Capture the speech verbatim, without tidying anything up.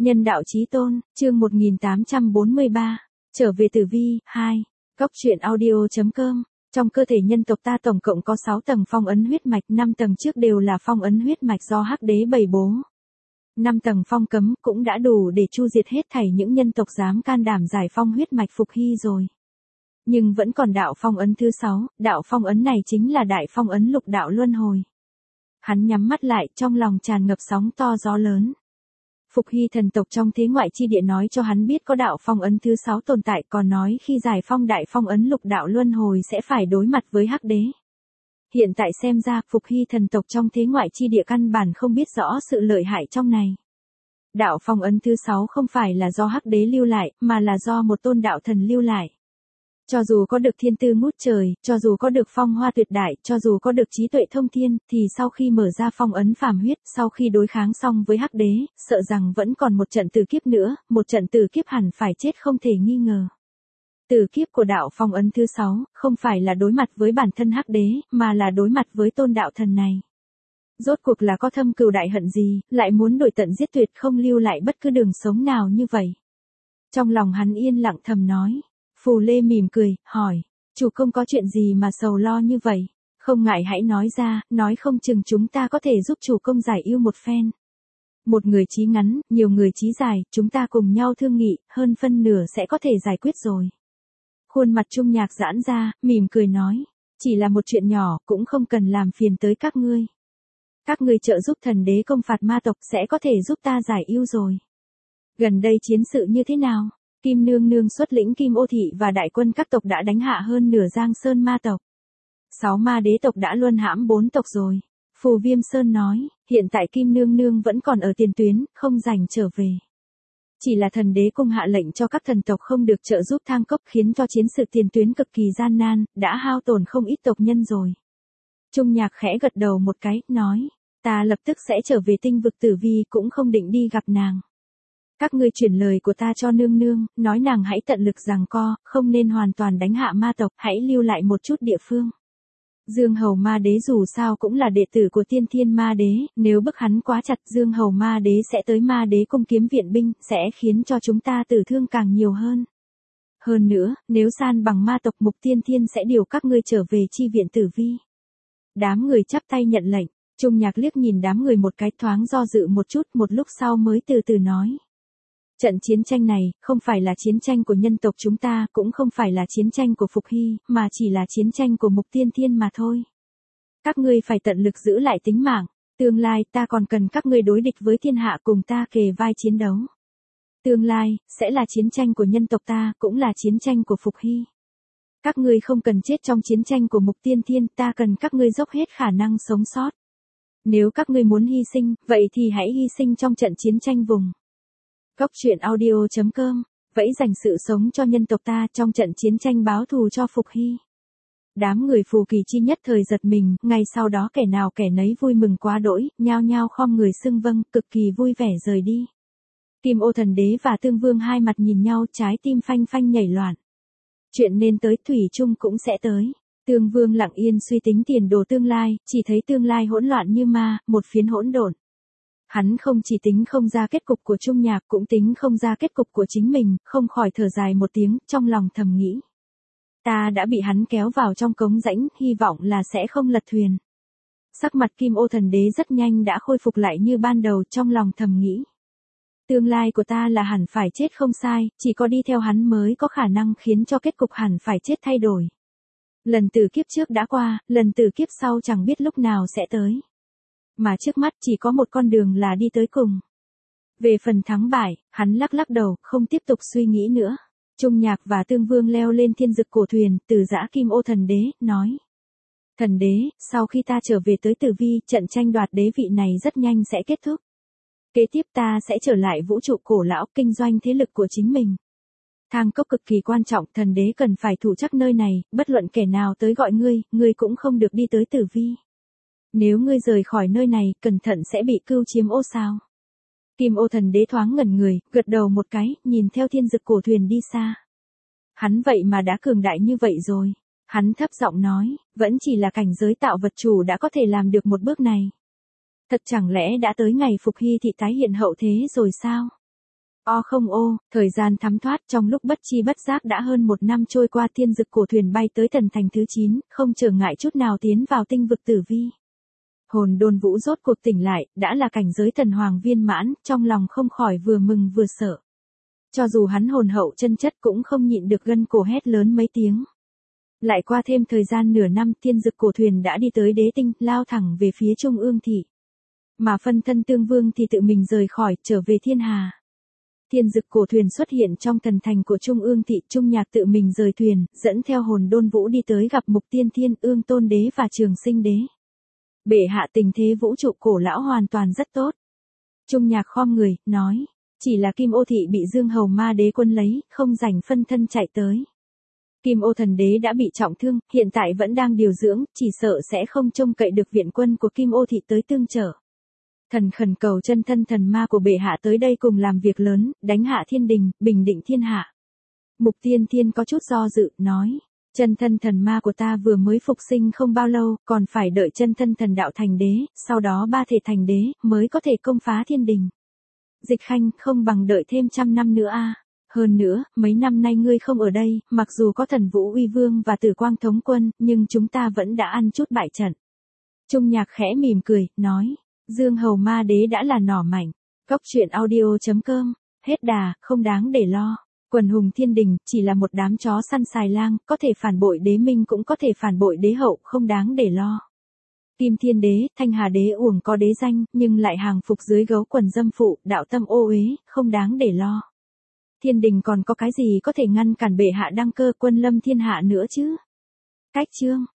Nhân đạo chí tôn, chương một nghìn tám trăm bốn mươi ba, trở về tử vi, hai, góc truyện audio.com. Trong cơ thể nhân tộc ta tổng cộng có sáu tầng phong ấn huyết mạch, năm tầng trước đều là phong ấn huyết mạch do Hắc Đế bày bố. năm tầng phong cấm cũng đã đủ để chu diệt hết thảy những nhân tộc dám can đảm giải phong huyết mạch Phục Hy rồi. Nhưng vẫn còn đạo phong ấn thứ sáu, đạo phong ấn này chính là đại phong ấn lục đạo luân hồi. Hắn nhắm mắt lại, trong lòng tràn ngập sóng to gió lớn. Phục Hy thần tộc trong thế ngoại chi địa nói cho hắn biết có đạo phong ấn thứ sáu tồn tại, còn nói khi giải phong đại phong ấn lục đạo luân hồi sẽ phải đối mặt với Hắc Đế. Hiện tại xem ra, Phục Hy thần tộc trong thế ngoại chi địa căn bản không biết rõ sự lợi hại trong này. Đạo phong ấn thứ sáu không phải là do Hắc Đế lưu lại, mà là do một tôn đạo thần lưu lại. Cho dù có được thiên tư ngút trời, cho dù có được phong hoa tuyệt đại, cho dù có được trí tuệ thông thiên, thì sau khi mở ra phong ấn phàm huyết, sau khi đối kháng xong với Hắc Đế, sợ rằng vẫn còn một trận tử kiếp nữa, một trận tử kiếp hẳn phải chết không thể nghi ngờ. Tử kiếp của đạo phong ấn thứ sáu, không phải là đối mặt với bản thân Hắc Đế, mà là đối mặt với tôn đạo thần này. Rốt cuộc là có thâm cừu đại hận gì, lại muốn đuổi tận giết tuyệt không lưu lại bất cứ đường sống nào như vậy. Trong lòng hắn yên lặng thầm nói. Phù Lê mỉm cười, hỏi, chủ công có chuyện gì mà sầu lo như vậy? Không ngại hãy nói ra, nói không chừng chúng ta có thể giúp chủ công giải ưu một phen. Một người chí ngắn, nhiều người chí dài, chúng ta cùng nhau thương nghị, hơn phân nửa sẽ có thể giải quyết rồi. Khuôn mặt Trung Nhạc giãn ra, mỉm cười nói, chỉ là một chuyện nhỏ, cũng không cần làm phiền tới các ngươi. Các ngươi trợ giúp thần đế công phạt ma tộc sẽ có thể giúp ta giải ưu rồi. Gần đây chiến sự như thế nào? Kim Nương Nương xuất lĩnh Kim Ô Thị và đại quân các tộc đã đánh hạ hơn nửa Giang Sơn ma tộc. Sáu ma đế tộc đã luân hãm bốn tộc rồi. Phù Viêm Sơn nói, hiện tại Kim Nương Nương vẫn còn ở tiền tuyến, không rảnh trở về. Chỉ là thần đế cung hạ lệnh cho các thần tộc không được trợ giúp thang cốc, khiến cho chiến sự tiền tuyến cực kỳ gian nan, đã hao tổn không ít tộc nhân rồi. Trung Nhạc khẽ gật đầu một cái, nói, ta lập tức sẽ trở về tinh vực tử vi, cũng không định đi gặp nàng. Các ngươi truyền lời của ta cho nương nương, nói nàng hãy tận lực giằng co, không nên hoàn toàn đánh hạ ma tộc, hãy lưu lại một chút địa phương. Dương Hầu Ma Đế dù sao cũng là đệ tử của Tiên Thiên Ma Đế, nếu bức hắn quá chặt, Dương Hầu Ma Đế sẽ tới Ma Đế cung kiếm viện binh, sẽ khiến cho chúng ta tử thương càng nhiều hơn. Hơn nữa, nếu san bằng ma tộc, Mục Tiên Thiên sẽ điều các ngươi trở về chi viện tử vi. Đám người chắp tay nhận lệnh, Trung Nhạc liếc nhìn đám người một cái, thoáng do dự một chút, một lúc sau mới từ từ nói. Trận chiến tranh này, không phải là chiến tranh của nhân tộc chúng ta, cũng không phải là chiến tranh của Phục Hy, mà chỉ là chiến tranh của Mục Tiên Thiên mà thôi. Các ngươi phải tận lực giữ lại tính mạng, tương lai ta còn cần các ngươi đối địch với thiên hạ, cùng ta kề vai chiến đấu. Tương lai, sẽ là chiến tranh của nhân tộc ta, cũng là chiến tranh của Phục Hy. Các ngươi không cần chết trong chiến tranh của Mục Tiên Thiên, ta cần các ngươi dốc hết khả năng sống sót. Nếu các ngươi muốn hy sinh, vậy thì hãy hy sinh trong trận chiến tranh vùng. Góc truyện audio.com, vẫy dành sự sống cho nhân tộc ta trong trận chiến tranh báo thù cho Phục Hy. Đám người Phù Kỳ Chi nhất thời giật mình, ngay sau đó kẻ nào kẻ nấy vui mừng quá đỗi, nhao nhao khom người xưng vâng, cực kỳ vui vẻ rời đi. Kim Ô Thần Đế và Tương Vương hai mặt nhìn nhau, trái tim phanh phanh nhảy loạn. Chuyện nên tới thủy chung cũng sẽ tới. Tương Vương lặng yên suy tính tiền đồ tương lai, chỉ thấy tương lai hỗn loạn như ma, một phiến hỗn độn. Hắn không chỉ tính không ra kết cục của Trung Nhạc, cũng tính không ra kết cục của chính mình, không khỏi thở dài một tiếng, trong lòng thầm nghĩ. Ta đã bị hắn kéo vào trong cống rãnh, hy vọng là sẽ không lật thuyền. Sắc mặt Kim Ô Thần Đế rất nhanh đã khôi phục lại như ban đầu, trong lòng thầm nghĩ. Tương lai của ta là hẳn phải chết không sai, chỉ có đi theo hắn mới có khả năng khiến cho kết cục hẳn phải chết thay đổi. Lần tử kiếp trước đã qua, lần tử kiếp sau chẳng biết lúc nào sẽ tới. Mà trước mắt chỉ có một con đường là đi tới cùng. Về phần thắng bại, hắn lắc lắc đầu, không tiếp tục suy nghĩ nữa. Trung Nhạc và Tương Vương leo lên thiên dực cổ thuyền, từ giã Kim Ô Thần Đế, nói. Thần đế, sau khi ta trở về tới tử vi, trận tranh đoạt đế vị này rất nhanh sẽ kết thúc. Kế tiếp ta sẽ trở lại vũ trụ cổ lão, kinh doanh thế lực của chính mình. Thang cốc cực kỳ quan trọng, thần đế cần phải thủ chắc nơi này, bất luận kẻ nào tới gọi ngươi, ngươi cũng không được đi tới tử vi. Nếu ngươi rời khỏi nơi này, cẩn thận sẽ bị cưu chiếm ô sao. Kim Ô Thần Đế thoáng ngẩn người, gật đầu một cái, nhìn theo thiên dực cổ thuyền đi xa. Hắn vậy mà đã cường đại như vậy rồi. Hắn thấp giọng nói, vẫn chỉ là cảnh giới tạo vật chủ đã có thể làm được một bước này. Thật chẳng lẽ đã tới ngày Phục Hy thị tái hiện hậu thế rồi sao? O không ô, thời gian thấm thoát trong lúc bất chi bất giác đã hơn một năm trôi qua, thiên dực cổ thuyền bay tới thần thành thứ chín, không trở ngại chút nào tiến vào tinh vực tử vi. Hồn Đôn Vũ rốt cuộc tỉnh lại, đã là cảnh giới thần hoàng viên mãn, trong lòng không khỏi vừa mừng vừa sợ. Cho dù hắn hồn hậu chân chất cũng không nhịn được gân cổ hét lớn mấy tiếng. Lại qua thêm thời gian nửa năm, thiên dực cổ thuyền đã đi tới đế tinh, lao thẳng về phía Trung Ương Thị. Mà phân thân Tương Vương thì tự mình rời khỏi, trở về thiên hà. Thiên dực cổ thuyền xuất hiện trong thần thành của Trung Ương Thị, Trung Nhạc tự mình rời thuyền, dẫn theo Hồn Đôn Vũ đi tới gặp Mục Tiên Thiên, Ương Tôn Đế và Trường Sinh Đế. Bệ hạ, tình thế vũ trụ cổ lão hoàn toàn rất tốt. Trung Nhạc khom người, nói, chỉ là Kim Ô Thị bị Dương Hầu Ma Đế quân lấy, không rảnh phân thân chạy tới. Kim Ô Thần Đế đã bị trọng thương, hiện tại vẫn đang điều dưỡng, chỉ sợ sẽ không trông cậy được viện quân của Kim Ô Thị tới tương trợ. Thần khẩn cầu chân thân thần ma của bệ hạ tới đây cùng làm việc lớn, đánh hạ thiên đình, bình định thiên hạ. Mục Tiên Thiên có chút do dự, nói, chân thân thần ma của ta vừa mới phục sinh không bao lâu, còn phải đợi chân thân thần đạo thành đế, sau đó ba thể thành đế, mới có thể công phá thiên đình. Dịch Khanh, không bằng đợi thêm trăm năm nữa a. Hơn nữa, mấy năm nay ngươi không ở đây, mặc dù có Thần Vũ Uy Vương và Tử Quang Thống Quân, nhưng chúng ta vẫn đã ăn chút bại trận. Trung Nhạc khẽ mỉm cười, nói, Dương Hầu Ma Đế đã là nỏ mạnh. Cốc truyện audio chấm com, hết đà, không đáng để lo. Quần hùng thiên đình, chỉ là một đám chó săn xài lang, có thể phản bội đế minh cũng có thể phản bội đế hậu, không đáng để lo. Kim Thiên Đế, Thanh Hà Đế uổng có đế danh, nhưng lại hàng phục dưới gấu quần dâm phụ, đạo tâm ô uế, không đáng để lo. Thiên đình còn có cái gì có thể ngăn cản bệ hạ đăng cơ quân lâm thiên hạ nữa chứ? Cách chương